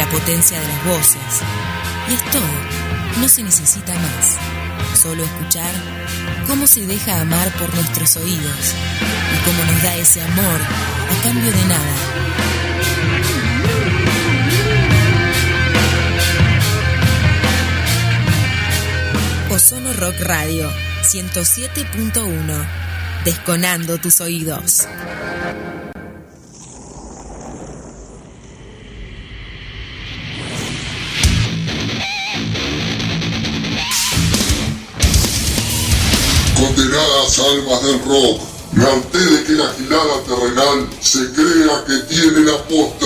la potencia de las voces. Y es todo, no se necesita más. Solo escuchar cómo se deja amar por nuestros oídos y cómo nos da ese amor a cambio de nada. Ozono Rock Radio 107.1. Desconando tus oídos. Condenadas almas del rock, me harté de que la gilada terrenal se crea que tiene la posta.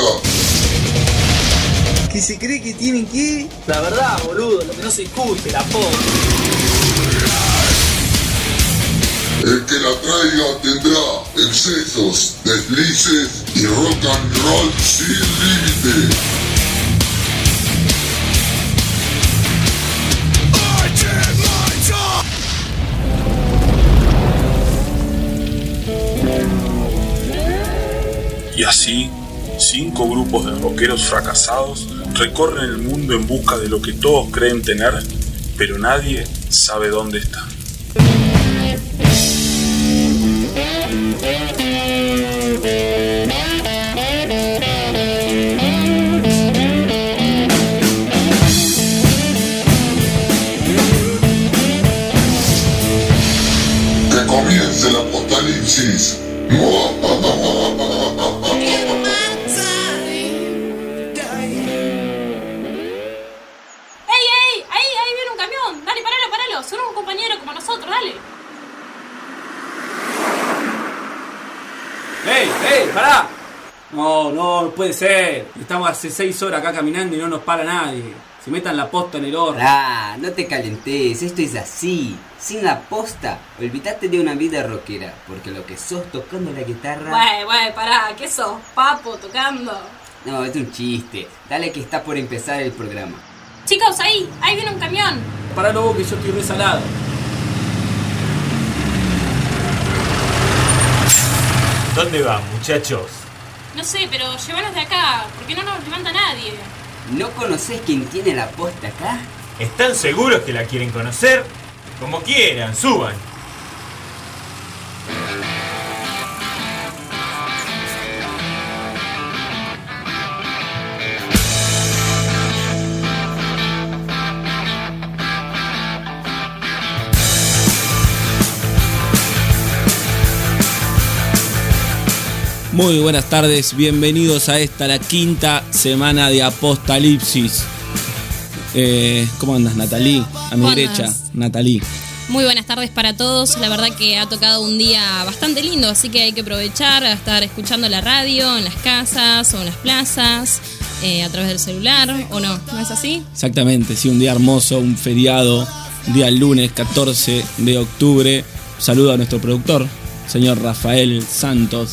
¿Que se cree que tienen qué? La verdad, boludo, lo que no se discute, la posta. El que la traiga tendrá excesos, deslices y rock and roll sin límite. Y así, 5 grupos de rockeros fracasados recorren el mundo en busca de lo que todos creen tener, pero nadie sabe dónde está. Que comience el apocalipsis. Son un compañero como nosotros, dale. ¡Ey, pará! No puede ser. Estamos hace 6 horas acá caminando y no nos para nadie. Se metan la posta en el horno. Ah, no te calentes, esto es así. Sin la posta, olvídate de una vida rockera, porque lo que sos tocando la guitarra... Güey, pará, ¿qué sos? ¿Papo tocando? No, es un chiste. Dale que está por empezar el programa. Chicos, ahí viene un camión. Pará vos que yo estoy resalado. ¿Dónde van, muchachos? No sé, pero llévanos de acá, porque no nos levanta nadie. ¿No conocés quién tiene la posta acá? ¿Están seguros que la quieren conocer? Como quieran, suban. Muy buenas tardes, bienvenidos a esta, la 5ª semana de Apocalipsis. ¿Cómo andas, Natalí? A mi derecha, Natalí. Muy buenas tardes para todos, la verdad que ha tocado un día bastante lindo, así que hay que aprovechar a estar escuchando la radio en las casas o en las plazas, a través del celular, ¿o no? ¿No es así? Exactamente, sí, un día hermoso, un feriado, un día lunes 14 de octubre. Saludo a nuestro productor, señor Rafael Santos.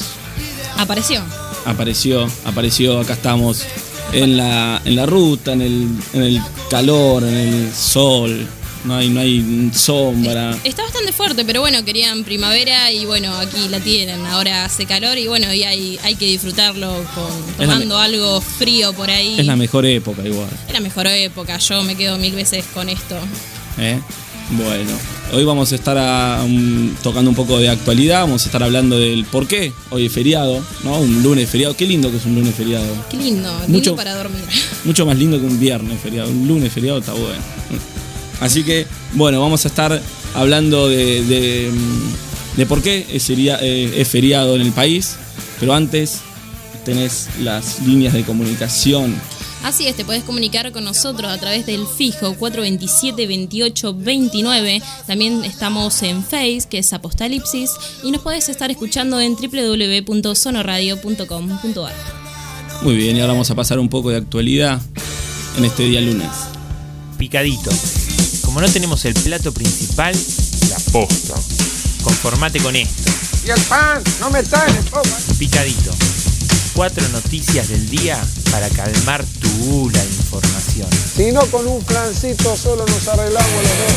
Apareció, acá estamos en la ruta, en el calor, en el sol, no hay sombra. Está bastante fuerte, pero bueno, querían primavera y bueno, aquí la tienen, ahora hace calor y bueno, y hay que disfrutarlo tomando algo frío por ahí. Es la mejor época igual. Es la mejor época, yo me quedo 1000 veces con esto. Bueno, hoy vamos a estar tocando un poco de actualidad, vamos a estar hablando del por qué hoy es feriado, ¿no? Un lunes feriado, qué lindo que es un lunes feriado. Qué lindo, lindo para dormir. Mucho más lindo que un viernes feriado, un lunes feriado está bueno. Así que, bueno, vamos a estar hablando de por qué es feriado en el país, pero antes tenés las líneas de comunicación. Así es, te podés comunicar con nosotros a través del fijo 427-2829. También estamos en Face, que es Apocalipsis, y nos podés estar escuchando en www.sonoradio.com.ar. Muy bien, y ahora vamos a pasar un poco de actualidad en este día lunes. Picadito. Como no tenemos el plato principal, la posta. Conformate con esto. Y el pan, no me traen, Picadito. 4 noticias del día para calmar tu gula de información. Si no, con un flancito solo nos arreglamos los dos.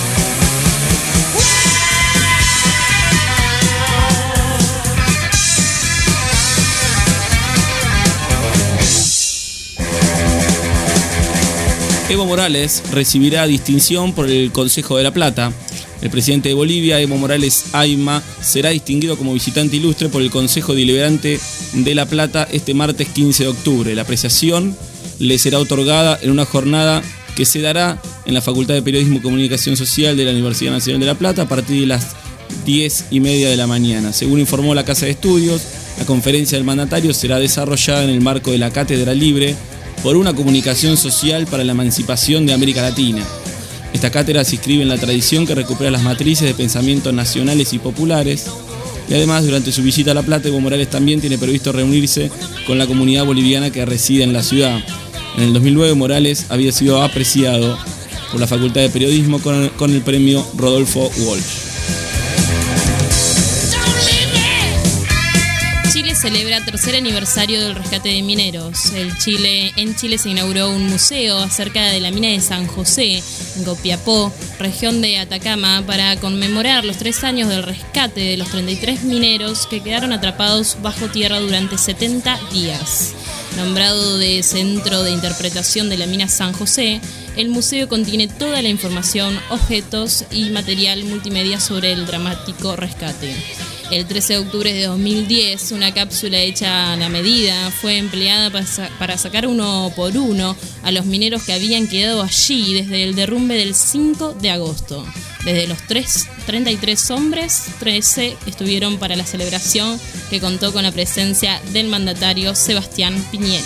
Evo Morales recibirá distinción por el Consejo de la Plata. El presidente de Bolivia, Evo Morales Ayma, será distinguido como visitante ilustre por el Consejo Deliberante de La Plata este martes 15 de octubre. La apreciación le será otorgada en una jornada que se dará en la Facultad de Periodismo y Comunicación Social de la Universidad Nacional de La Plata a partir de las 10:30 de la mañana. Según informó la Casa de Estudios, la conferencia del mandatario será desarrollada en el marco de la Cátedra Libre por una comunicación social para la emancipación de América Latina. Esta cátedra se inscribe en la tradición que recupera las matrices de pensamientos nacionales y populares. Y además, durante su visita a La Plata, Evo Morales también tiene previsto reunirse con la comunidad boliviana que reside en la ciudad. En el 2009, Morales había sido apreciado por la Facultad de Periodismo con el premio Rodolfo Walsh. Chile celebra tercer aniversario del rescate de mineros. En Chile se inauguró un museo acerca de la mina de San José, en Copiapó, región de Atacama, para conmemorar los 3 años del rescate de los 33 mineros que quedaron atrapados bajo tierra durante 70 días. Nombrado de Centro de Interpretación de la Mina San José, el museo contiene toda la información, objetos y material multimedia sobre el dramático rescate. El 13 de octubre de 2010, una cápsula hecha a la medida fue empleada para sacar uno por uno a los mineros que habían quedado allí desde el derrumbe del 5 de agosto. Desde los 33 hombres, 13 estuvieron para la celebración, que contó con la presencia del mandatario Sebastián Piñera.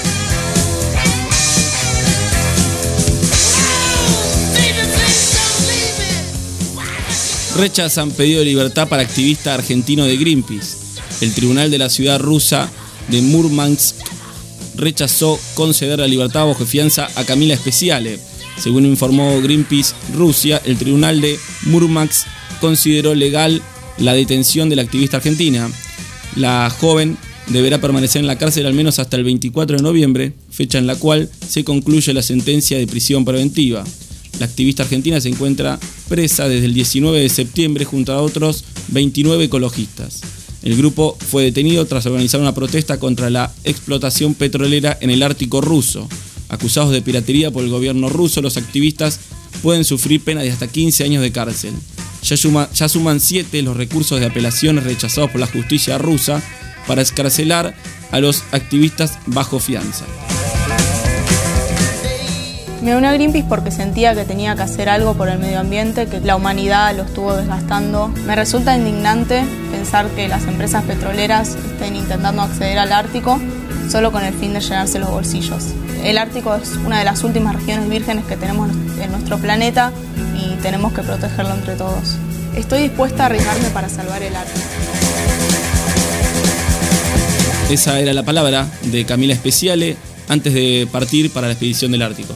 Rechazan pedido de libertad para activista argentino de Greenpeace. El tribunal de la ciudad rusa de Murmansk rechazó conceder la libertad bajo fianza a Camila Speciale. Según informó Greenpeace Rusia, el tribunal de Murmansk consideró legal la detención de la activista argentina. La joven deberá permanecer en la cárcel al menos hasta el 24 de noviembre, fecha en la cual se concluye la sentencia de prisión preventiva. La activista argentina se encuentra presa desde el 19 de septiembre junto a otros 29 ecologistas. El grupo fue detenido tras organizar una protesta contra la explotación petrolera en el Ártico ruso. Acusados de piratería por el gobierno ruso, los activistas pueden sufrir pena de hasta 15 años de cárcel. Ya suman 7 los recursos de apelaciones rechazados por la justicia rusa para excarcelar a los activistas bajo fianza. Me uní a Greenpeace porque sentía que tenía que hacer algo por el medio ambiente, que la humanidad lo estuvo desgastando. Me resulta indignante pensar que las empresas petroleras estén intentando acceder al Ártico solo con el fin de llenarse los bolsillos. El Ártico es una de las últimas regiones vírgenes que tenemos en nuestro planeta y tenemos que protegerlo entre todos. Estoy dispuesta a arriesgarme para salvar el Ártico. Esa era la palabra de Camila Speciale antes de partir para la expedición del Ártico.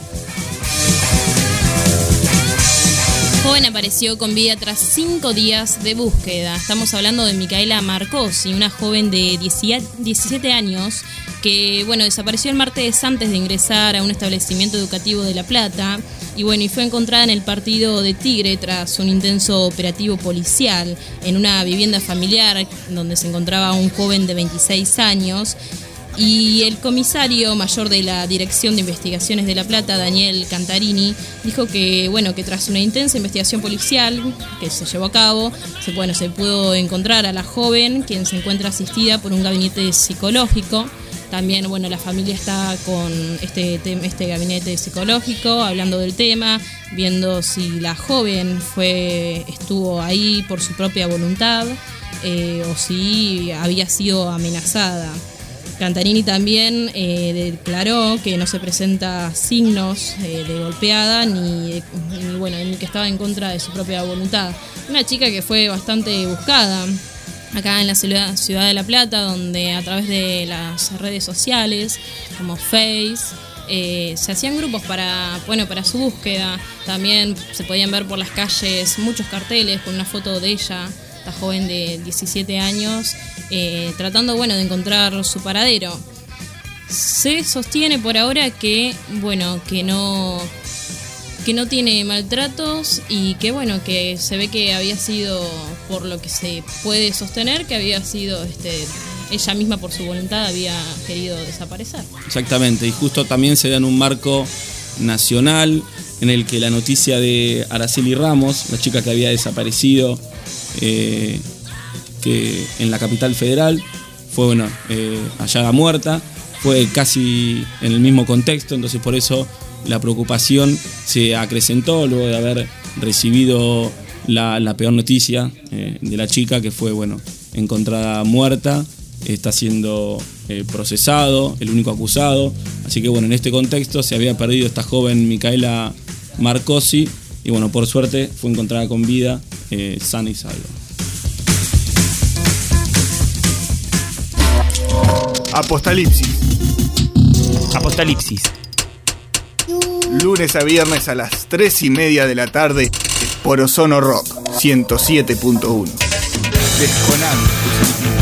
Joven apareció con vida tras 5 días de búsqueda. Estamos hablando de Micaela Marcosi, una joven de 17 años que desapareció el martes antes de ingresar a un establecimiento educativo de La Plata y fue encontrada en el partido de Tigre tras un intenso operativo policial en una vivienda familiar donde se encontraba un joven de 26 años. Y el comisario mayor de la Dirección de Investigaciones de La Plata, Daniel Cantarini, dijo que tras una intensa investigación policial que se llevó a cabo, se pudo encontrar a la joven, quien se encuentra asistida por un gabinete psicológico. También, la familia está con este gabinete psicológico, hablando del tema, viendo si la joven estuvo ahí por su propia voluntad o si había sido amenazada. Cantarini también declaró que no se presenta signos de golpeada ni que estaba en contra de su propia voluntad. Una chica que fue bastante buscada acá en la ciudad de La Plata, donde a través de las redes sociales como Face se hacían grupos para su búsqueda. También se podían ver por las calles muchos carteles con una foto de ella, esta joven de 17 años, tratando de encontrar su paradero. Se sostiene por ahora que no tiene maltratos y que se ve que había sido, por lo que se puede sostener, que había sido ella misma por su voluntad había querido desaparecer. Exactamente, y justo también se da en un marco nacional, en el que la noticia de Araceli Ramos, la chica que había desaparecido que en la capital federal, fue hallada muerta, fue casi en el mismo contexto, entonces por eso la preocupación se acrecentó luego de haber recibido la peor noticia de la chica, que fue encontrada muerta. Está siendo procesado, el único acusado. Así que en este contexto se había perdido esta joven Micaela Marcosi y por suerte fue encontrada con vida, sana y salva. Apocalipsis. Lunes a viernes a las 3:30 de la tarde por Ozono Rock 107.1. Desconando tus sentidos.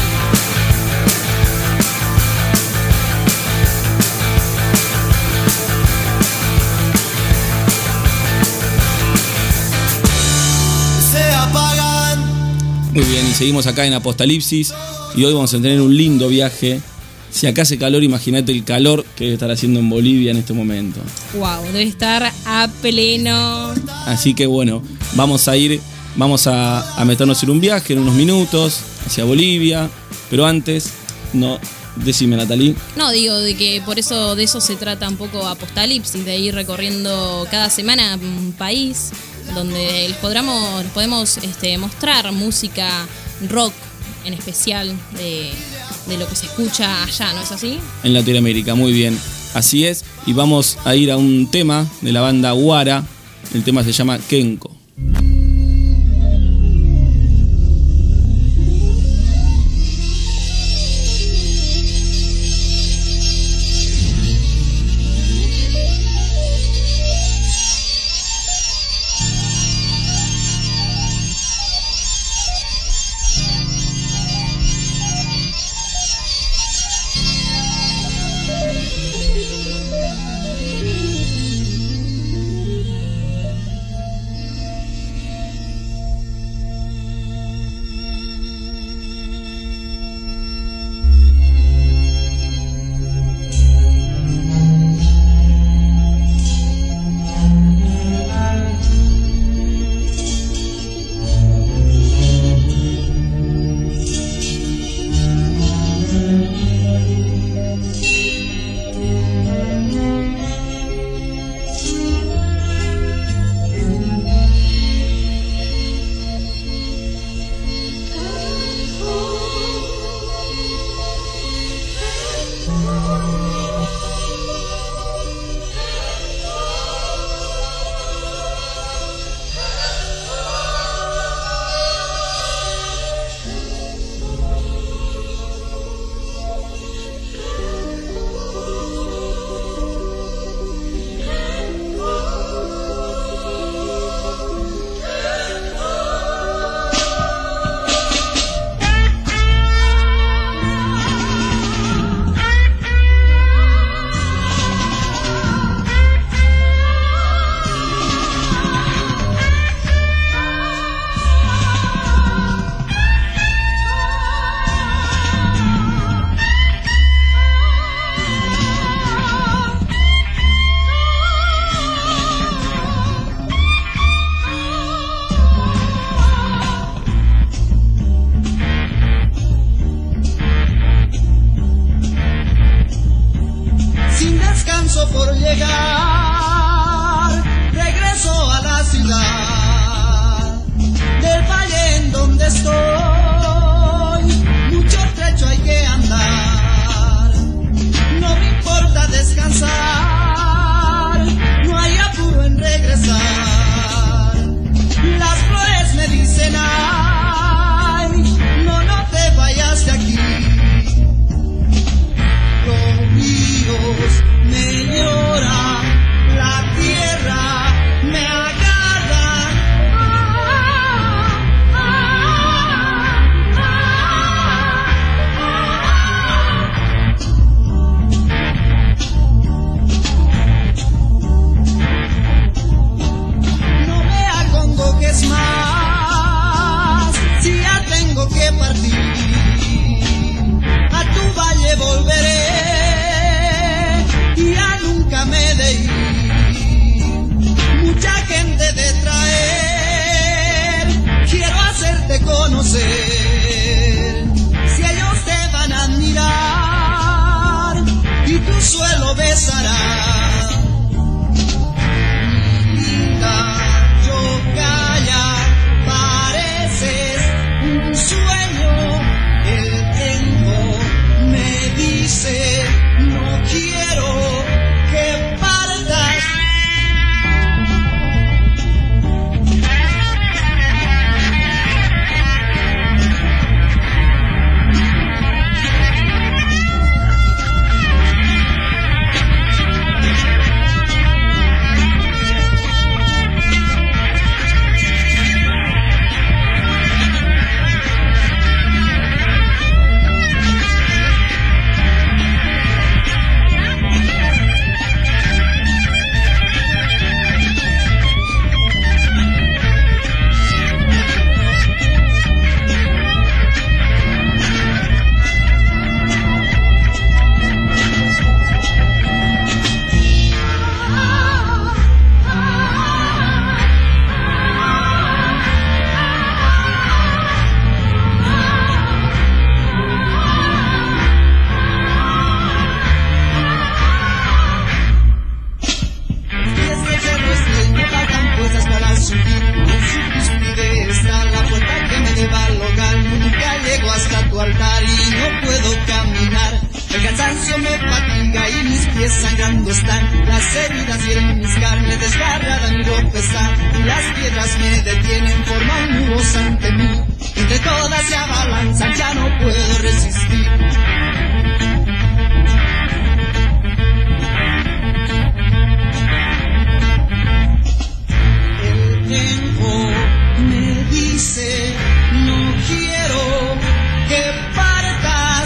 Muy bien, y seguimos acá en Apocalipsis y hoy vamos a tener un lindo viaje. Si acá hace calor, imagínate el calor que debe estar haciendo en Bolivia en este momento. Wow, debe estar a pleno. Así que vamos a meternos en un viaje en unos minutos hacia Bolivia, pero antes, decime, Natalie. No, digo de que por eso de eso se trata un poco Apocalipsis, de ir recorriendo cada semana un país donde les podemos mostrar música rock en especial de lo que se escucha allá, ¿no es así? En Latinoamérica, muy bien. Así es, y vamos a ir a un tema de la banda Guara. El tema se llama Kenko. sangrando están, las heridas hieren mis carnes, desgarrada mi pesar, y las piedras me detienen, forman muros ante mí, entre todas se abalanzan, ya no puedo resistir. El tiempo me dice, no quiero que partas.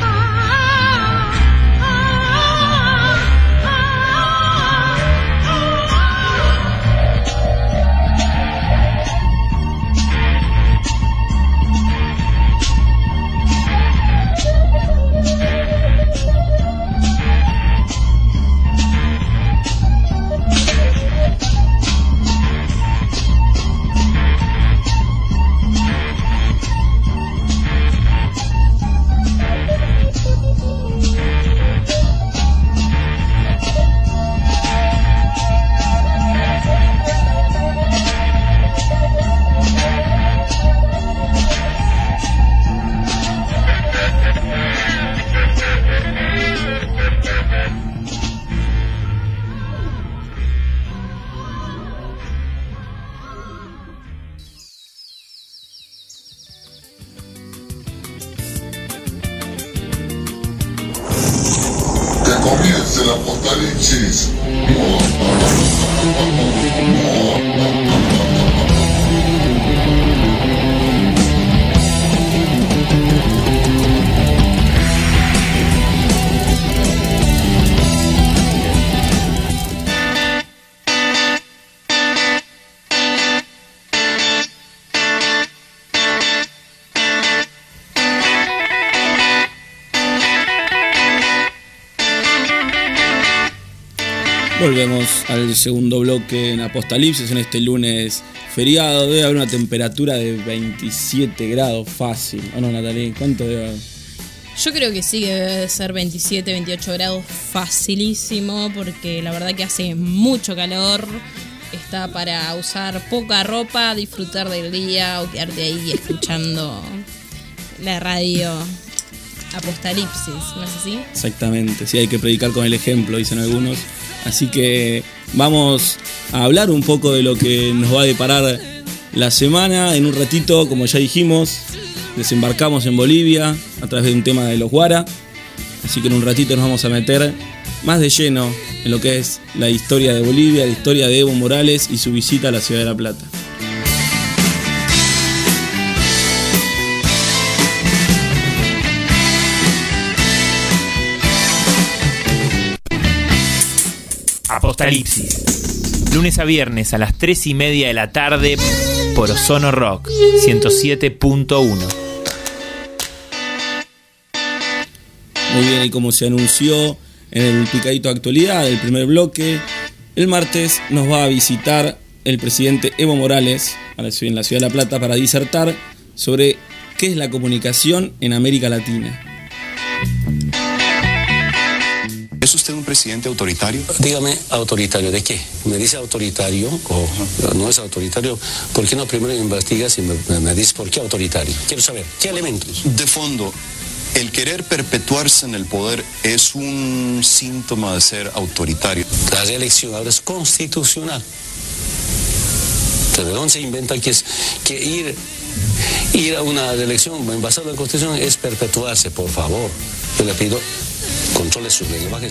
Comience el apocalipsis. Volvemos al segundo bloque en Apocalipsis en este lunes feriado. Debe haber una temperatura de 27 grados fácil. ¿O no, Natalie? ¿Cuánto debe haber? Yo creo que sí, que debe ser 27, 28 grados facilísimo, porque la verdad que hace mucho calor. Está para usar poca ropa, disfrutar del día o quedarte ahí escuchando la radio Apocalipsis, ¿no es así? Exactamente, sí, hay que predicar con el ejemplo, dicen algunos. Así que vamos a hablar un poco de lo que nos va a deparar la semana. En un ratito, como ya dijimos, desembarcamos en Bolivia a través de un tema de los Guara. Así que en un ratito nos vamos a meter más de lleno en lo que es la historia de Bolivia, la historia de Evo Morales y su visita a la ciudad de La Plata. Apocalipsis, lunes a viernes a las 3:30 de la tarde por Ozono Rock 107.1. Muy bien, y como se anunció en el picadito de actualidad del primer bloque, el martes nos va a visitar el presidente Evo Morales en la ciudad de La Plata para disertar sobre qué es la comunicación en América Latina. ¿Es usted un presidente autoritario? Dígame, ¿autoritario de qué? ¿Me dice autoritario o no es autoritario? ¿Por qué no primero investigas y me dices por qué autoritario? Quiero saber, ¿qué elementos? De fondo, ¿el querer perpetuarse en el poder es un síntoma de ser autoritario? La reelección ahora es constitucional. ¿De dónde se inventa que ir a una reelección basada en la Constitución es perpetuarse? Por favor, yo le pido, controle su lenguaje.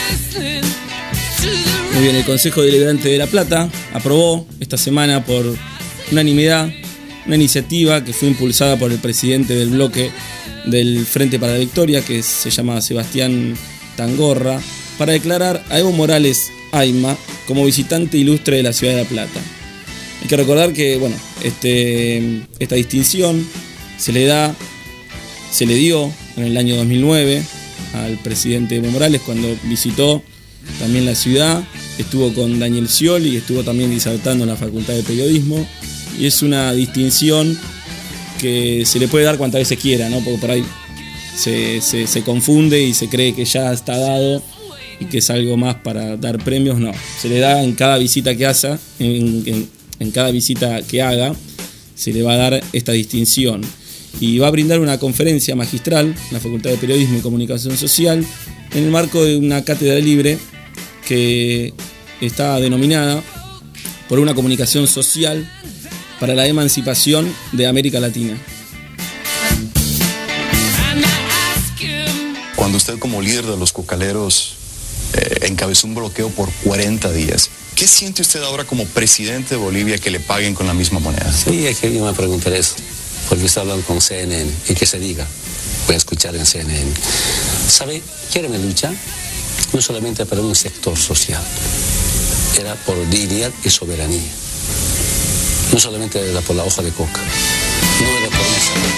Muy bien, el Consejo Deliberante de La Plata aprobó esta semana por unanimidad una iniciativa que fue impulsada por el presidente del bloque del Frente para la Victoria, que se llama Sebastián Tangorra, para declarar a Evo Morales Ayma como visitante ilustre de la ciudad de La Plata. Hay que recordar que esta distinción se le dio en el año 2009 al presidente Evo Morales cuando visitó también la ciudad, estuvo con Daniel Scioli y estuvo también disertando en la Facultad de Periodismo, y es una distinción que se le puede dar cuantas veces quiera, ¿no? Porque por ahí se confunde y se cree que ya está dado y que es algo más para dar premios. No, se le da en cada visita que haga, en cada visita que haga se le va a dar esta distinción, y va a brindar una conferencia magistral en la Facultad de Periodismo y Comunicación Social en el marco de una cátedra libre que está denominada por una comunicación social para la emancipación de América Latina. Cuando usted como líder de los cocaleros encabezó un bloqueo por 40 días, ¿qué siente usted ahora como presidente de Bolivia que le paguen con la misma moneda? Sí, es que yo me pregunté eso, porque está hablando con CNN y que se diga, voy a escuchar en CNN. ¿Sabe? Quieren luchar no solamente para un sector social, era por dignidad y soberanía. No solamente era por la hoja de coca, no era por esa.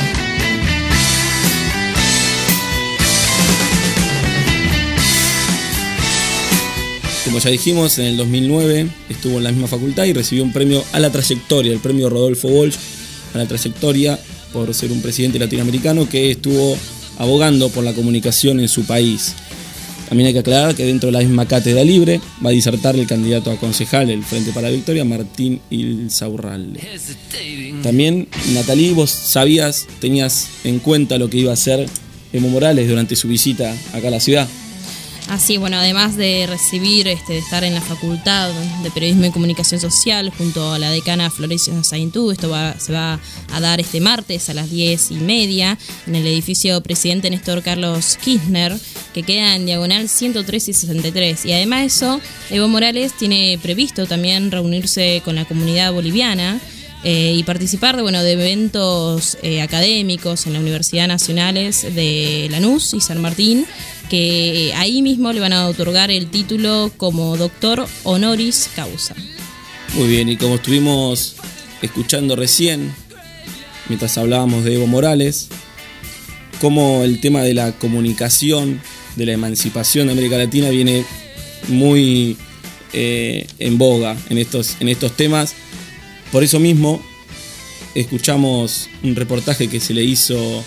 Como ya dijimos, en el 2009 estuvo en la misma facultad y recibió un premio a la trayectoria, el premio Rodolfo Walsh a la trayectoria por ser un presidente latinoamericano que estuvo abogando por la comunicación en su país. También hay que aclarar que dentro de la misma cátedra libre va a disertar el candidato a concejal del Frente para la Victoria, Martín Insaurralde. También, Nathalie, vos sabías, tenías en cuenta lo que iba a hacer Evo Morales durante su visita acá a la ciudad. Así, bueno, además de recibir, de estar en la Facultad de Periodismo y Comunicación Social junto a la decana Florencia Saintú, esto se va a dar este martes a las 10:30 en el edificio Presidente Néstor Carlos Kirchner, que queda en diagonal 103 y 63. Y además de eso, Evo Morales tiene previsto también reunirse con la comunidad boliviana y participar de eventos académicos en la Universidad Nacionales de Lanús y San Martín, que ahí mismo le van a otorgar el título como doctor honoris causa. Muy bien, y como estuvimos escuchando recién, mientras hablábamos de Evo Morales, cómo el tema de la comunicación, de la emancipación de América Latina viene muy en boga en estos temas. Por eso mismo escuchamos un reportaje que se le hizo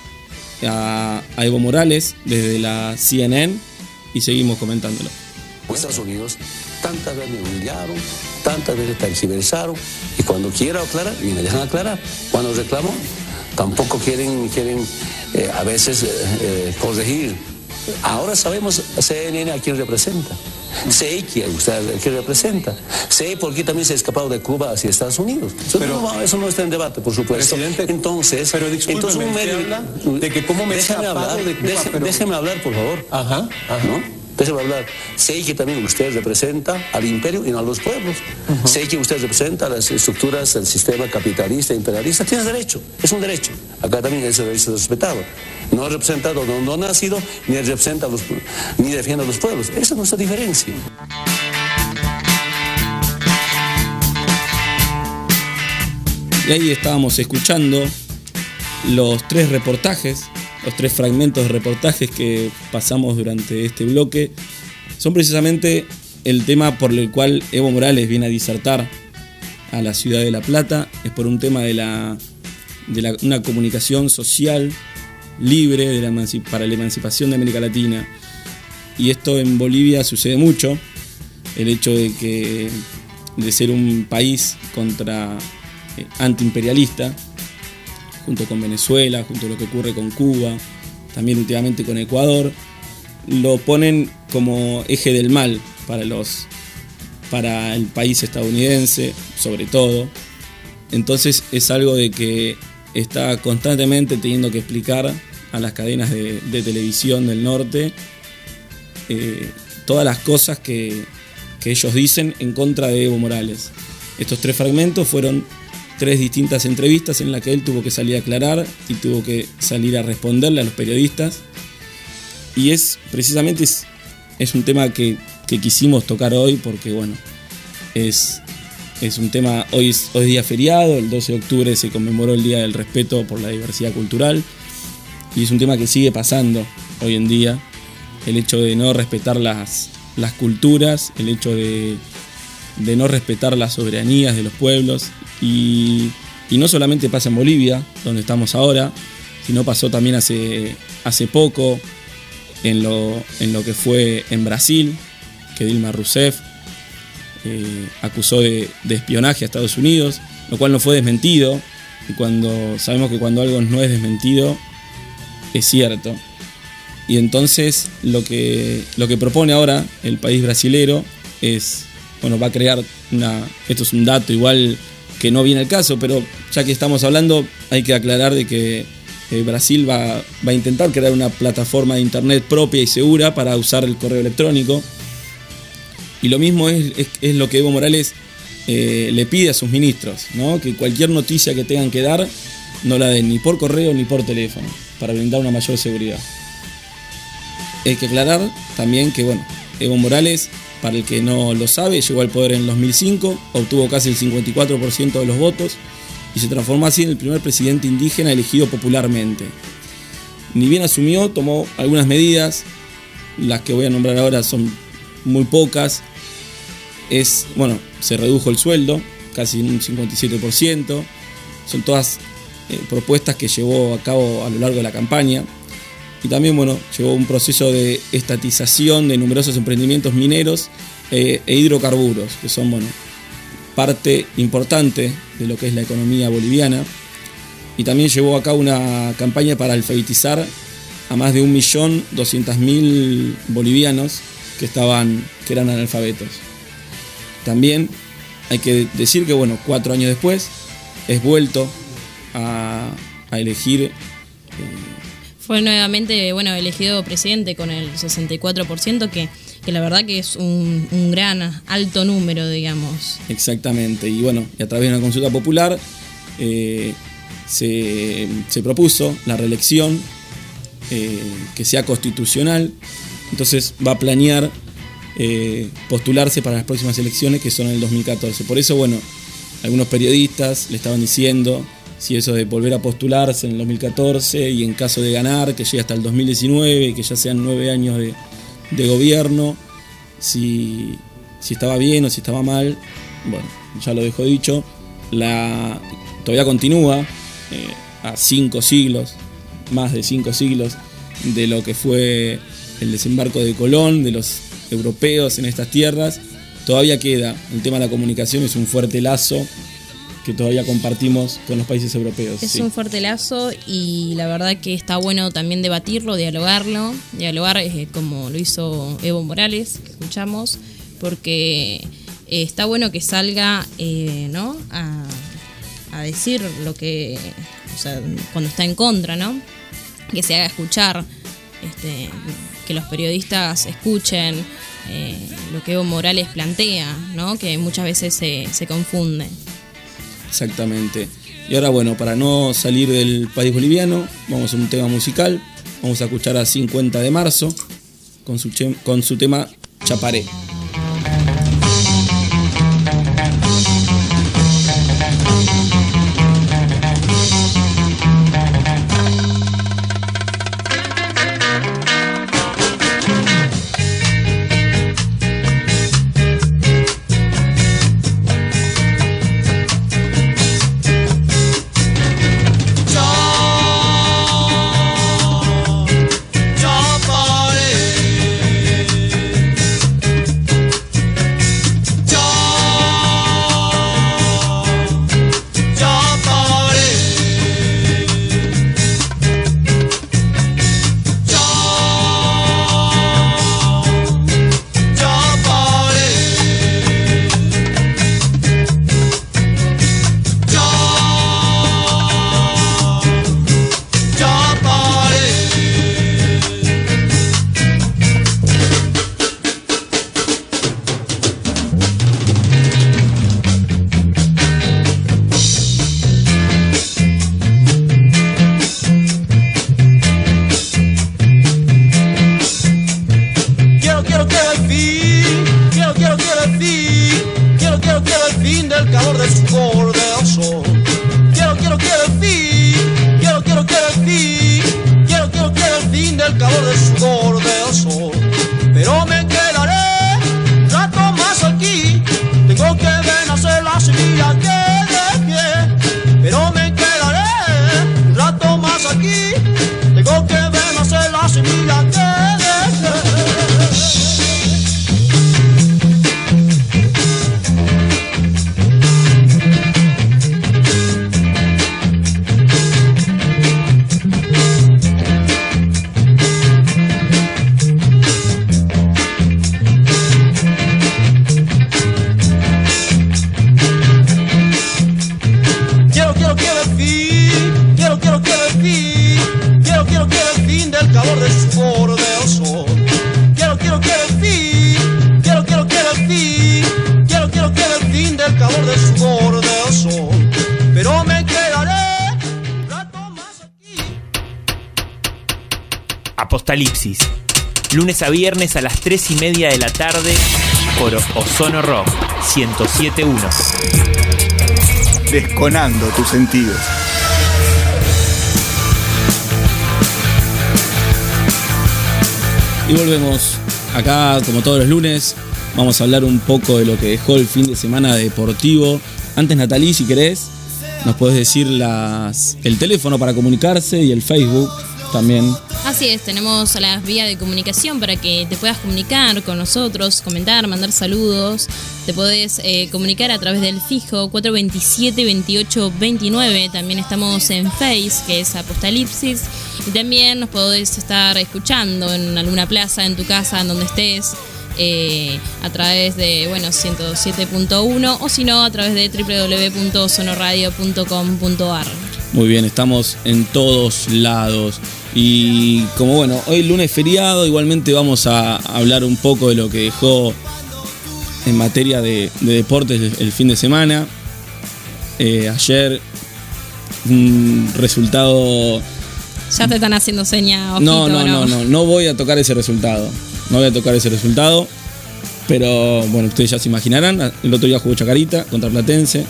a Evo Morales desde la CNN y seguimos comentándolo. Estados Unidos tantas veces me humillaron, tantas veces tergiversaron, y cuando quiero aclarar, y me dejan aclarar. Cuando reclamo, tampoco quieren a veces corregir. Ahora sabemos CNN a quién representa. Sé que usted que representa. Sé por qué también se ha escapado de Cuba hacia Estados Unidos. Eso no está en debate, por supuesto. Entonces, un medio de que cómo me déjeme hablar, déjeme hablar, por favor. Ajá. ¿No? Déjeme hablar. Sé que también usted representa al imperio y no a los pueblos. Sé que usted representa las estructuras del sistema capitalista, imperialista. Tiene derecho, es un derecho. Acá también ese derecho es respetado. No ha representado, no ha nacido, ni representa ni defiende a los pueblos. Esa es nuestra diferencia. Y ahí estábamos escuchando los tres fragmentos de reportajes que pasamos durante este bloque. Son precisamente el tema por el cual Evo Morales viene a disertar a la ciudad de La Plata. Es por un tema de una comunicación social libre para la emancipación de América Latina. Y esto en Bolivia sucede mucho. El hecho de ser un país antiimperialista, junto con Venezuela, junto a lo que ocurre con Cuba, también últimamente con Ecuador, lo ponen como eje del mal para el país estadounidense, sobre todo. Entonces es algo de que está constantemente teniendo que explicar a las cadenas de televisión del norte todas las cosas que ellos dicen en contra de Evo Morales. Estos tres fragmentos fueron 3 distintas entrevistas en las que él tuvo que salir a aclarar y tuvo que salir a responderle a los periodistas. Y precisamente es un tema que quisimos tocar hoy porque, bueno, es un tema, hoy es día feriado, el 12 de octubre se conmemoró el Día del Respeto por la Diversidad Cultural, y es un tema que sigue pasando hoy en día, el hecho de no respetar las culturas, el hecho de no respetar las soberanías de los pueblos, y no solamente pasa en Bolivia, donde estamos ahora, sino pasó también hace poco en lo que fue en Brasil, que Dilma Rousseff acusó de espionaje a Estados Unidos, lo cual no fue desmentido, y sabemos que cuando algo no es desmentido, es cierto. Y entonces lo que propone ahora el país brasilero es, bueno, va a crear esto es un dato igual que no viene al caso, pero ya que estamos hablando hay que aclarar de que Brasil va a intentar crear una plataforma de internet propia y segura para usar el correo electrónico. Y lo mismo es lo que Evo Morales le pide a sus ministros, ¿no? Que cualquier noticia que tengan que dar no la den ni por correo ni por teléfono, para brindar una mayor seguridad. Hay que aclarar también que, bueno, Evo Morales, para el que no lo sabe, llegó al poder en el 2005, obtuvo casi el 54% de los votos y se transformó así en el primer presidente indígena elegido popularmente. Ni bien asumió, tomó algunas medidas, las que voy a nombrar ahora son muy pocas. Se redujo el sueldo, casi un 57%. Son todas propuestas que llevó a cabo a lo largo de la campaña. Y también, llevó un proceso de estatización de numerosos emprendimientos mineros e hidrocarburos, que son, parte importante de lo que es la economía boliviana. Y también llevó a cabo una campaña para alfabetizar a más de 1.200.000 bolivianos que eran analfabetos. También hay que decir que, 4 años después, es vuelto a elegir. Fue nuevamente, elegido presidente con el 64%, que la verdad que es un gran alto número, digamos. Exactamente, y a través de una consulta popular se propuso la reelección, que sea constitucional. Entonces va a planear postularse para las próximas elecciones, que son en el 2014. Por eso, algunos periodistas le estaban diciendo si eso de volver a postularse en el 2014 y en caso de ganar, que llegue hasta el 2019, que ya sean 9 años de gobierno, si estaba bien o si estaba mal. Ya lo dejo dicho. Todavía continúa a 5 siglos, más de 5 siglos, de lo que fue el desembarco de Colón, de los europeos en estas tierras. Todavía queda, el tema de la comunicación es un fuerte lazo que todavía compartimos con los países europeos. Es un fuerte lazo y la verdad que está bueno también debatirlo, dialogar como lo hizo Evo Morales, que escuchamos, porque está bueno que salga a decir lo que, cuando está en contra, ¿no? Que se haga escuchar, que los periodistas escuchen lo que Evo Morales plantea, ¿no? Que muchas veces se confunde. Exactamente. Y ahora, para no salir del país boliviano, vamos a un tema musical. Vamos a escuchar a 50 de marzo con su tema Chaparé. calor del sol, pero me quedaré un rato más aquí. Apocalipsis, lunes a viernes a las 3:30 de la tarde por Ozono Rock 107.1. Desconando tus sentidos. Y volvemos acá como todos los lunes. Vamos a hablar un poco de lo que dejó el fin de semana deportivo. Antes, Natalí, si querés, nos podés decir el teléfono para comunicarse y el Facebook también. Así es, tenemos las vías de comunicación para que te puedas comunicar con nosotros, comentar, mandar saludos. Te podés comunicar a través del fijo 427-2829. También estamos en Face, que es Apocalipsis. Y también nos podés estar escuchando en alguna plaza, en tu casa, en donde estés, a través de 107.1 o si no a través de www.sonoradio.com.ar. Muy bien, estamos en todos lados. Y como hoy lunes feriado, igualmente vamos a hablar un poco de lo que dejó en materia de deportes el fin de semana. Ayer un resultado... Ya te están haciendo señas, ojito, no voy a tocar ese resultado. No voy a tocar ese resultado. Pero bueno, ustedes ya se imaginarán. El otro día jugó Chacarita contra Platense.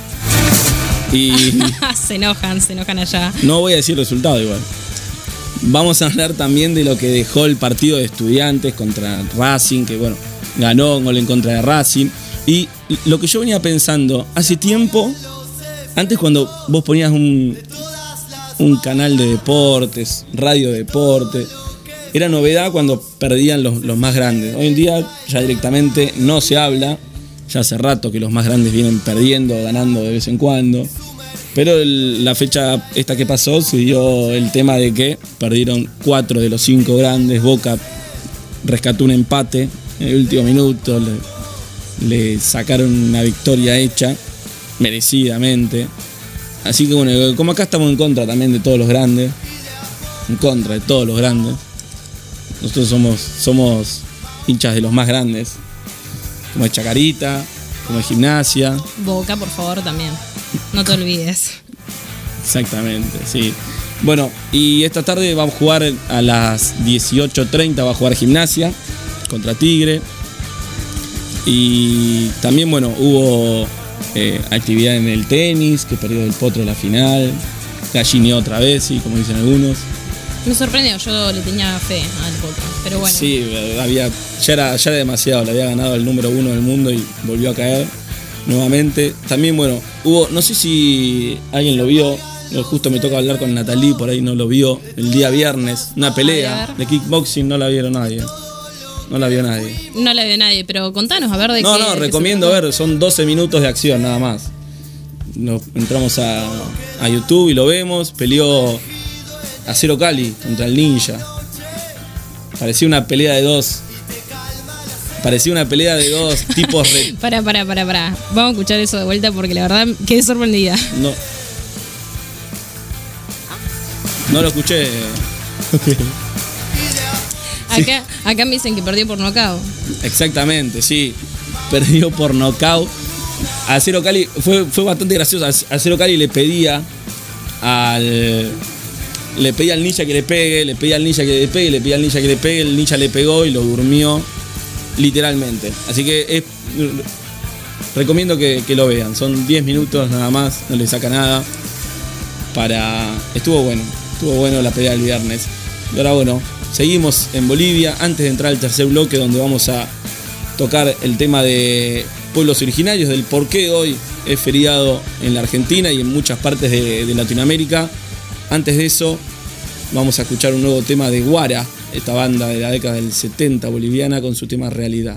Y se enojan allá. No voy a decir resultado igual. Vamos a hablar también de lo que dejó el partido de Estudiantes contra Racing, que ganó un gol en contra de Racing. Y lo que yo venía pensando, hace tiempo, antes cuando vos ponías un canal de deportes, radio de deportes, era novedad cuando perdían los más grandes. Hoy en día ya directamente no se habla, ya hace rato que los más grandes vienen perdiendo o ganando de vez en cuando. Pero la fecha esta que pasó se dio el tema de que perdieron 4 de los 5 grandes. Boca rescató un empate en el último minuto, le sacaron una victoria hecha, merecidamente. Así que como acá estamos en contra también de todos los grandes, en contra de todos los grandes, nosotros somos hinchas de los más grandes, como es Chacarita, como es Gimnasia. Boca, por favor, también. No te olvides. Exactamente, sí. Bueno, y esta tarde vamos a jugar a las 18:30, va a jugar Gimnasia contra Tigre. Y también, hubo actividad en el tenis, que perdió el Potro en la final. Gallineó otra vez, sí, como dicen algunos. Me sorprendió, yo le tenía fe al Potro, pero bueno. Sí, ya era demasiado, le había ganado el número 1 del mundo y volvió a caer nuevamente. También, hubo, no sé si alguien lo vio, justo me toca hablar con Natalí, por ahí no lo vio, el día viernes, una pelea de kickboxing, no la vieron nadie. No la vio nadie. No la vio nadie, pero contanos, a ver de qué. No, recomiendo ver, son 12 minutos de acción nada más. Entramos a YouTube y lo vemos, peleó Acero Cali contra el Ninja. Parecía una pelea de dos tipos. Pará. Vamos a escuchar eso de vuelta porque la verdad quedé sorprendida. No lo escuché. Acá me dicen que perdió por nocaut. Exactamente, sí. Perdió por nocaut. Acero Cali fue bastante gracioso. Acero Cali le pedía al Ninja que le pegue, le pedía al Ninja que le pegue, le pedía al Ninja que le pegue, el Ninja le pegó y lo durmió literalmente. Así que recomiendo que lo vean. Son 10 minutos nada más, no le saca nada. Estuvo bueno la pelea del viernes. Y ahora seguimos en Bolivia antes de entrar al tercer bloque, donde vamos a tocar el tema de pueblos originarios, del por qué hoy es feriado en la Argentina y en muchas partes de Latinoamérica. Antes de eso, vamos a escuchar un nuevo tema de Guara, esta banda de la década del 70 boliviana, con su tema Realidad.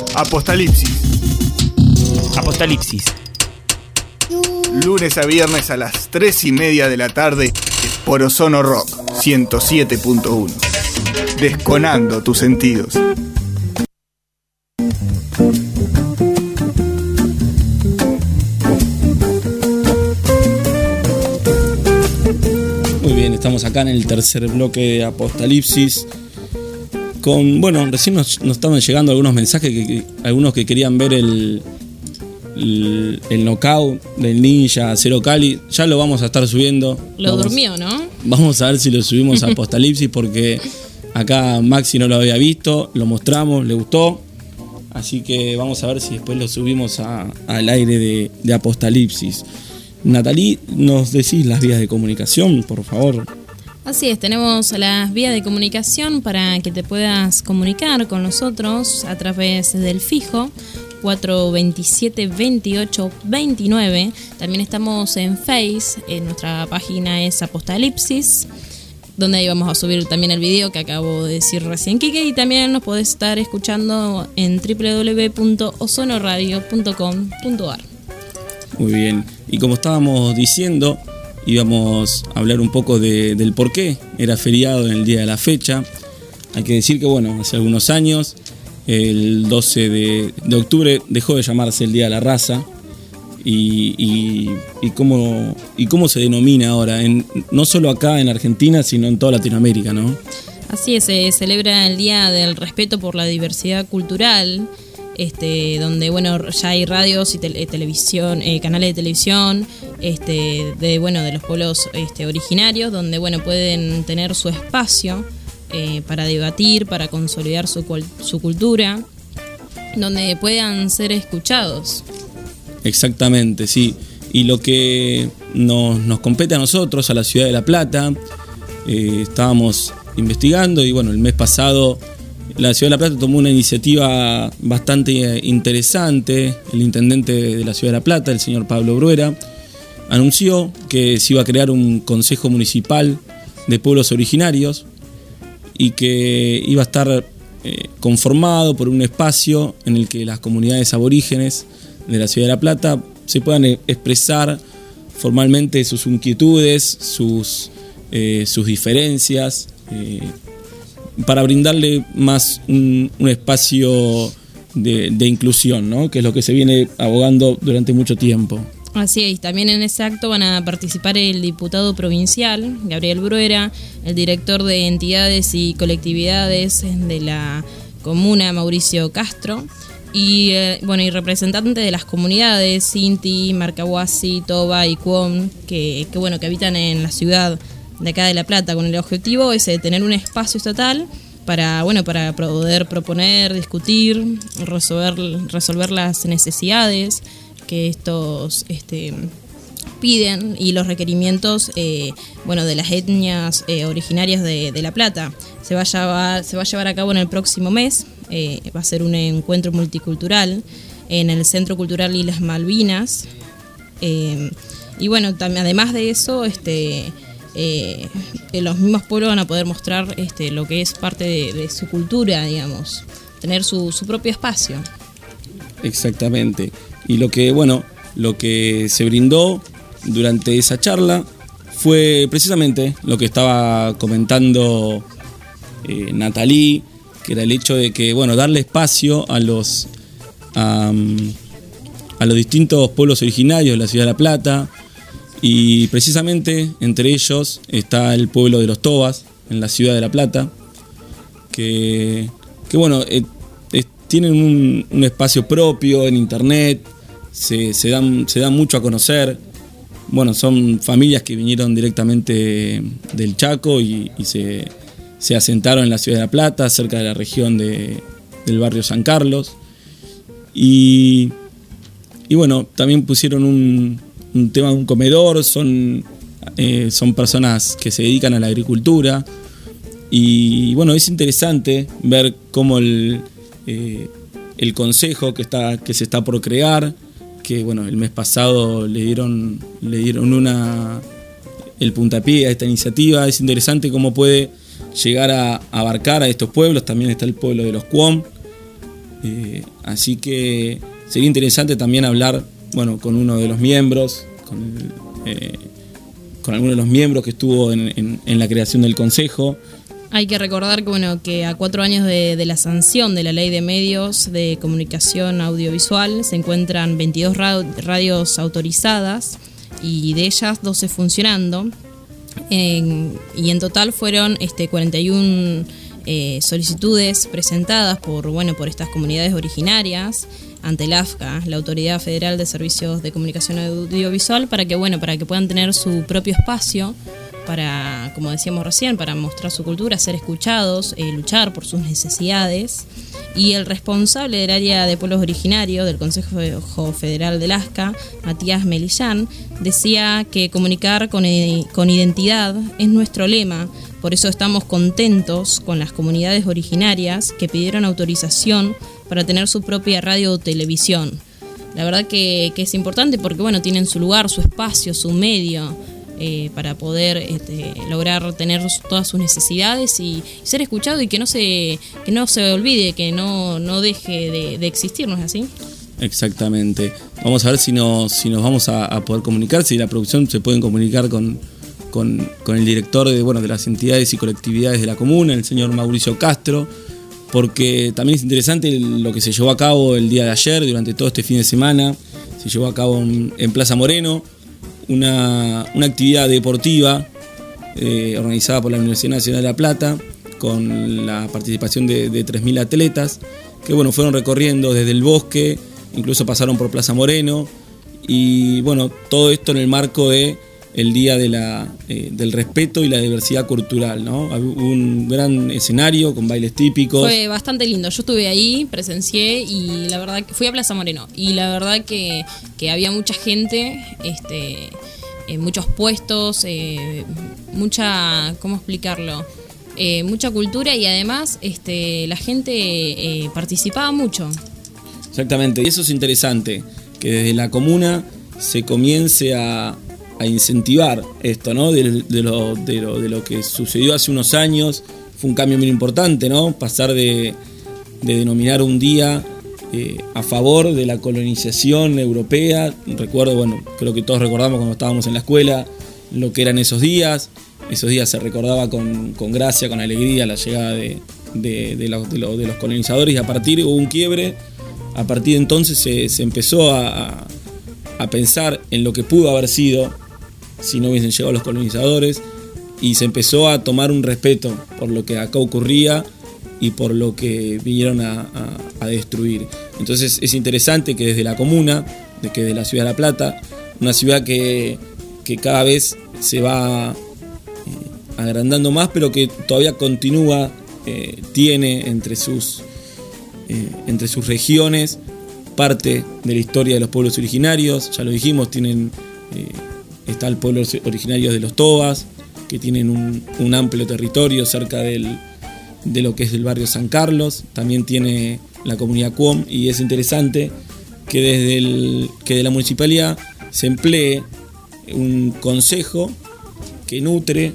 Apocalipsis. Apocalipsis. Lunes a viernes a las 3:30 de la tarde por Ozono Rock 107.1. Desconando tus sentidos. Muy bien, estamos acá en el tercer bloque de Apocalipsis. Recién nos estaban llegando algunos mensajes, algunos que querían ver el knockout del Ninja Zero Cali. Ya lo vamos a estar subiendo. Durmió, ¿no? Vamos a ver si lo subimos a Apocalipsis, porque acá Maxi no lo había visto, lo mostramos, le gustó. Así que vamos a ver si después lo subimos al aire de Apocalipsis. Natalie, ¿nos decís las vías de comunicación, por favor? Así es, tenemos las vías de comunicación para que te puedas comunicar con nosotros a través del fijo 427-2829. También estamos en Face, nuestra página es Apocalipsis, donde ahí vamos a subir también el video que acabo de decir recién Quique, y también nos podés estar escuchando en www.ozonoradio.com.ar. Muy bien, y como estábamos diciendo, íbamos a hablar un poco del por qué era feriado en el día de la fecha. Hay que decir que hace algunos años, el 12 de octubre dejó de llamarse el Día de la Raza. Y cómo se denomina ahora, no solo acá en Argentina, sino en toda Latinoamérica, ¿no? Así es, se celebra el Día del Respeto por la Diversidad Cultural, donde ya hay radios y televisión, canales de televisión de los pueblos originarios, donde pueden tener su espacio para debatir, para consolidar su cultura, donde puedan ser escuchados. Exactamente, sí. Y lo que nos compete a nosotros, a la ciudad de La Plata, estábamos investigando y el mes pasado la ciudad de La Plata tomó una iniciativa bastante interesante. El intendente de la ciudad de La Plata, el señor Pablo Bruera, anunció que se iba a crear un consejo municipal de pueblos originarios y que iba a estar conformado por un espacio en el que las comunidades aborígenes de la ciudad de La Plata se puedan expresar formalmente sus inquietudes, sus diferencias, para brindarle más un espacio de inclusión, ¿no? Que es lo que se viene abogando durante mucho tiempo. Así es, también en ese acto van a participar el diputado provincial, Gabriel Bruera, el director de entidades y colectividades de la comuna, Mauricio Castro, y representantes de las comunidades Sinti, Marcahuasi, Toba y Cuom, que habitan en la ciudad de acá de La Plata, con el objetivo ese de tener un espacio estatal para poder proponer, discutir, resolver las necesidades que estos piden y los requerimientos de las etnias originarias de La Plata. Se va a llevar a cabo en el próximo mes. Va a ser un encuentro multicultural en el Centro Cultural Islas Malvinas. Además de eso, los mismos pueblos van a poder mostrar lo que es parte de su cultura, digamos, tener su propio espacio. Exactamente. Y lo que se brindó durante esa charla fue precisamente lo que estaba comentando Natalie, que era el hecho de que darle espacio a los distintos pueblos originarios de la ciudad de La Plata. Y precisamente entre ellos está el pueblo de los Tobas, en la ciudad de La Plata, que tienen un espacio propio en internet, se dan mucho a conocer. Son familias que vinieron directamente del Chaco y se asentaron en la ciudad de La Plata, cerca de la región del barrio San Carlos. Y también pusieron un tema de un comedor, son personas que se dedican a la agricultura y es interesante ver cómo el consejo que se está por crear, que el mes pasado le dieron el puntapié a esta iniciativa. Es interesante cómo puede llegar a abarcar a estos pueblos. También está el pueblo de los Cuom, Así que sería interesante también hablar, bueno, con uno de los miembros, con alguno de los miembros que estuvo en la creación del Consejo. Hay que recordar que, bueno, que a 4 años de la sanción de la Ley de Medios de Comunicación Audiovisual se encuentran 22 radios autorizadas y de ellas 12 funcionando. Y en total fueron 41 solicitudes presentadas por estas comunidades originarias ante el AFCA, la Autoridad Federal de Servicios de Comunicación Audiovisual, para que puedan tener su propio espacio para, como decíamos recién, para mostrar su cultura, ser escuchados, luchar por sus necesidades. Y el responsable del área de pueblos originarios del Consejo Federal del AFCA, Matías Melillán, decía que comunicar con identidad es nuestro lema. Por eso estamos contentos con las comunidades originarias que pidieron autorización para tener su propia radio o televisión. La verdad que es importante porque tienen su lugar, su espacio, su medio para poder lograr tener todas sus necesidades y ser escuchado, y que no se olvide, que no deje de existir, ¿no es así? Exactamente. Vamos a ver si nos vamos a poder comunicar, si la producción se pueden comunicar con el director de las entidades y colectividades de la comuna, el señor Mauricio Castro, porque también es interesante lo que se llevó a cabo el día de ayer, durante todo este fin de semana. Se llevó a cabo en Plaza Moreno una actividad deportiva organizada por la Universidad Nacional de La Plata, con la participación de 3.000 atletas que fueron recorriendo desde el bosque, incluso pasaron por Plaza Moreno, y todo esto en el marco de el día del respeto y la diversidad cultural, ¿no? Hubo un gran escenario con bailes típicos. Fue bastante lindo. Yo estuve ahí, presencié, y la verdad que fui a Plaza Moreno, y la verdad que había mucha gente, muchos puestos, mucha, ¿cómo explicarlo? Mucha cultura, y además la gente participaba mucho. Exactamente, y eso es interesante, que desde la comuna se comience a incentivar esto, ¿no? De lo que sucedió hace unos años. Fue un cambio muy importante, ¿no? Pasar de denominar un día a favor de la colonización europea. Recuerdo, creo que todos recordamos cuando estábamos en la escuela lo que eran esos días. Esos días se recordaba con gracia, con alegría, la llegada de los colonizadores, y a partir hubo un quiebre. A partir de entonces se empezó a pensar en lo que pudo haber sido si no hubiesen llegado los colonizadores, y se empezó a tomar un respeto por lo que acá ocurría y por lo que vinieron a destruir. Entonces es interesante que desde la comuna, desde la ciudad de La Plata, una ciudad que cada vez se va agrandando más, pero que todavía continúa, tiene entre sus regiones parte de la historia de los pueblos originarios. Ya lo dijimos, está el pueblo originario de los Tobas, que tienen un amplio territorio cerca de lo que es el barrio San Carlos. También tiene la comunidad Cuom, y es interesante que desde la municipalidad se emplee un consejo que nutra,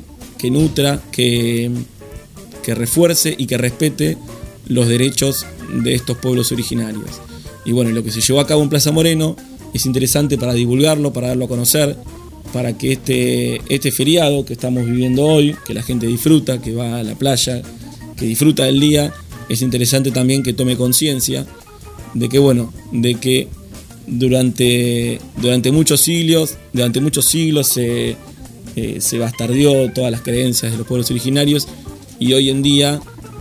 que refuerce y que respete los derechos de estos pueblos originarios. Y lo que se llevó a cabo en Plaza Moreno es interesante para divulgarlo, para darlo a conocer, para que este feriado que estamos viviendo hoy, que la gente disfruta, que va a la playa, que disfruta del día, es interesante también que tome conciencia de que durante muchos siglos se bastardeó todas las creencias de los pueblos originarios, y hoy en día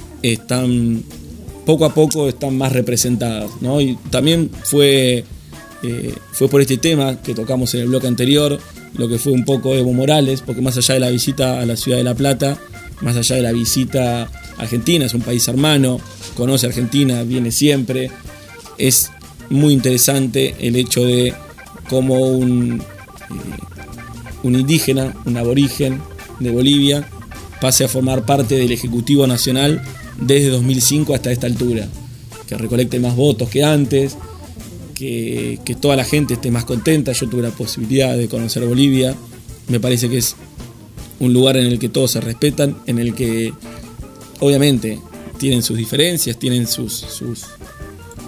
poco a poco están más representadas, ¿no? Y también fue por este tema que tocamos en el bloque anterior, lo que fue un poco Evo Morales, porque más allá de la visita a la ciudad de La Plata, más allá de la visita a Argentina, es un país hermano, conoce a Argentina, viene siempre. Es muy interesante el hecho de cómo un indígena, un aborigen de Bolivia, pase a formar parte del Ejecutivo Nacional desde 2005 hasta esta altura, que recolecte más votos que antes, que toda la gente esté más contenta. Yo tuve la posibilidad de conocer Bolivia, me parece que es un lugar en el que todos se respetan, en el que obviamente tienen sus diferencias, tienen sus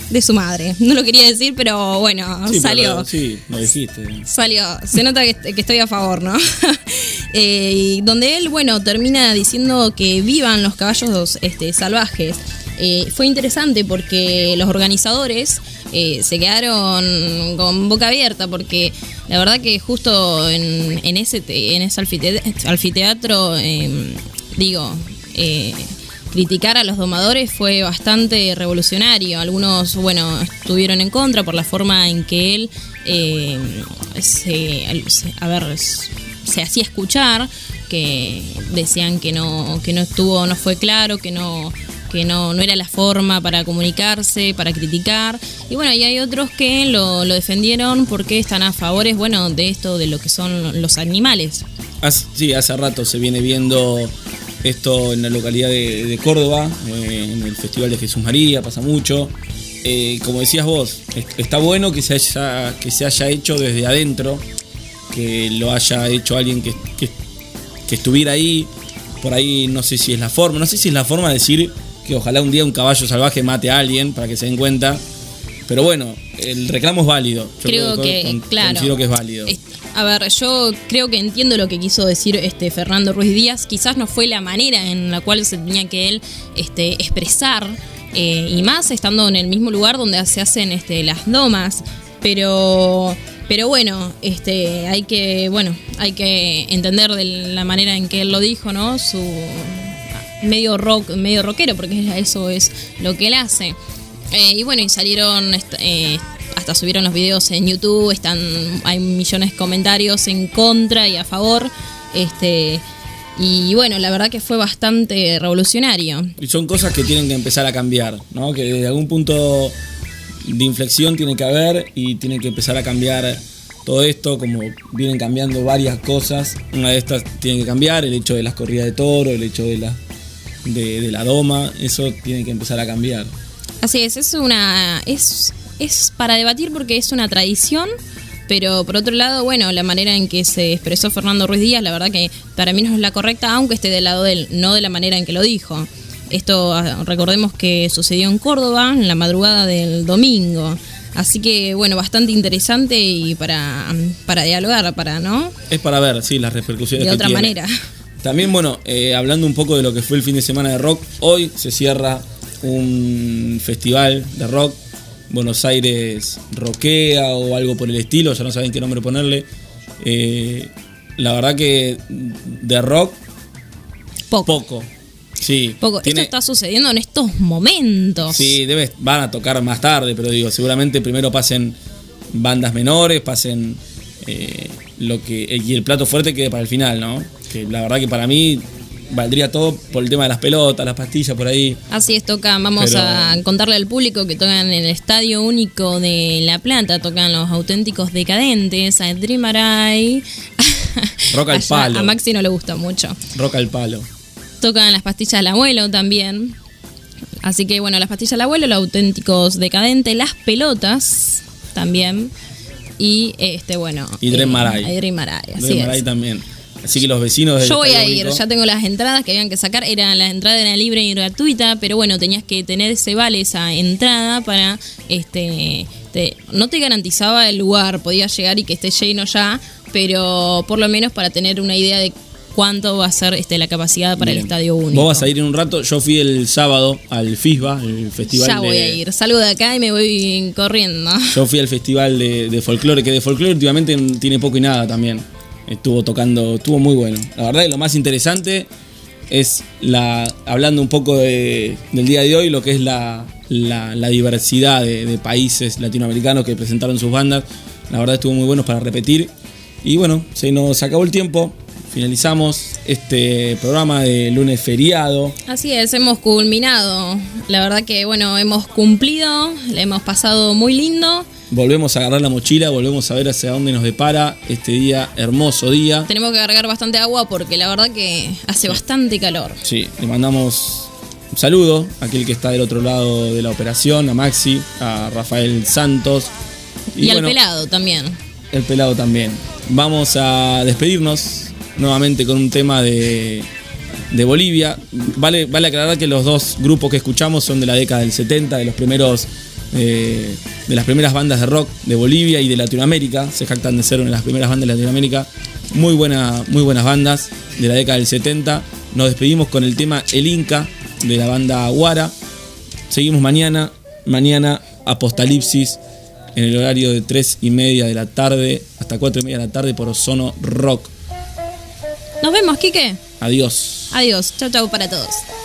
de su madre. No lo quería decir, pero bueno, Sí, salió. pero sí, lo dijiste. Salió, se nota que estoy a favor, ¿no? Y donde él, bueno, termina diciendo que vivan los caballos salvajes. Fue interesante porque los organizadores se quedaron con boca abierta, porque la verdad que justo en ese anfiteatro, criticar a los domadores fue bastante revolucionario. Algunos, bueno, estuvieron en contra por la forma en que él se hacía escuchar, que decían que no fue claro, que no era la forma para comunicarse, para criticar. Y bueno, y hay otros que lo defendieron porque están a favores, bueno, de esto, de lo que son los animales. Sí, hace rato se viene viendo esto en la localidad de Córdoba, en el Festival de Jesús María, pasa mucho. Como decías vos, está bueno que se haya hecho desde adentro, que lo haya hecho alguien que estuviera ahí. Por ahí no sé si es la forma de decir que ojalá un día un caballo salvaje mate a alguien para que se den cuenta. Pero bueno, el reclamo es válido. Yo considero que es válido. A ver, yo creo que entiendo lo que quiso decir Fernando Ruiz Díaz. Quizás no fue la manera en la cual se tenía que él expresar, y más estando en el mismo lugar donde se hacen las domas. Pero bueno, hay que entender de la manera en que él lo dijo, ¿no? Su medio rockero, porque eso es lo que él hace. Y bueno, y salieron, hasta subieron los videos en YouTube, hay millones de comentarios en contra y a favor. Y bueno, la verdad que fue bastante revolucionario. Y son cosas que tienen que empezar a cambiar, ¿no? Que desde algún punto de inflexión tiene que haber y tiene que empezar a cambiar todo esto, como vienen cambiando varias cosas. Una de estas tiene que cambiar, el hecho de las corridas de toro, el hecho de la doma, eso tiene que empezar a cambiar. Así es para debatir porque es una tradición, pero por otro lado, bueno, la manera en que se expresó Fernando Ruiz Díaz, la verdad que para mí no es la correcta, aunque esté del lado de él, no de la manera en que lo dijo. Esto, recordemos que sucedió en Córdoba en la madrugada del domingo. Así que, bueno, bastante interesante y para dialogar, ¿no? Es para ver, sí, las repercusiones de que otra tiene. manera. También, bueno, hablando un poco de lo que fue el fin de semana de rock, hoy se cierra un festival de rock, Buenos Aires Rockea o algo por el estilo, ya no saben qué nombre ponerle. La verdad que de rock, poco. Sí, poco. Esto está sucediendo en estos momentos. Sí, van a tocar más tarde, pero digo, seguramente primero pasen bandas menores, pasen y el plato fuerte quede para el final, ¿no? Que la verdad que para mí valdría todo por el tema de las pelotas, las pastillas por ahí. Así es, vamos a contarle al público que tocan en el Estadio Único de La Plata, tocan Los Auténticos Decadentes, a Dream Aray. Rock al palo. A Maxi no le gusta mucho. Rock al palo. Tocan Las Pastillas del Abuelo también. Así que bueno, Las Pastillas del Abuelo, Los Auténticos Decadentes, Las Pelotas también. Y y Dream Maray. Dream Maray, así Dream Maray también. Así que los vecinos yo voy a ir, ya tengo las entradas que habían que sacar, las entradas eran libre y gratuita, pero bueno, tenías que tener esa entrada para no te garantizaba el lugar, podías llegar y que esté lleno ya, pero por lo menos para tener una idea de cuánto va a ser la capacidad para el Estadio Único. Vos vas a ir en un rato. Yo fui el sábado al FISBA, el festival. Ya voy a ir, salgo de acá y me voy corriendo. Yo fui al festival de folclore, que de folclore últimamente tiene poco y nada también. Estuvo muy bueno. La verdad que lo más interesante es hablando un poco del día de hoy, lo que es la diversidad de países latinoamericanos que presentaron sus bandas. La verdad estuvo muy bueno para repetir. Y bueno, se nos acabó el tiempo. Finalizamos este programa de lunes feriado. Así es, hemos culminado. La verdad que bueno, hemos cumplido, le hemos pasado muy lindo. Volvemos a agarrar la mochila, volvemos a ver hacia dónde nos depara este día, hermoso día. Tenemos que cargar bastante agua porque la verdad que hace bastante calor. Sí, le mandamos un saludo a aquel que está del otro lado de la operación, a Maxi, a Rafael Santos. Y al pelado también. El pelado también. Vamos a despedirnos nuevamente con un tema de Bolivia. Vale aclarar que los dos grupos que escuchamos son de la década del 70, de los primeros de las primeras bandas de rock de Bolivia y de Latinoamérica. Se jactan de ser una de las primeras bandas de Latinoamérica. Muy buenas bandas de la década del 70. Nos despedimos con el tema El Inca de la banda Guara. Seguimos mañana Apocalipsis en el horario de 3:30 de la tarde hasta 4:30 de la tarde por Ozono Rock. Nos vemos, Quique. Adiós. Adiós. Chau para todos.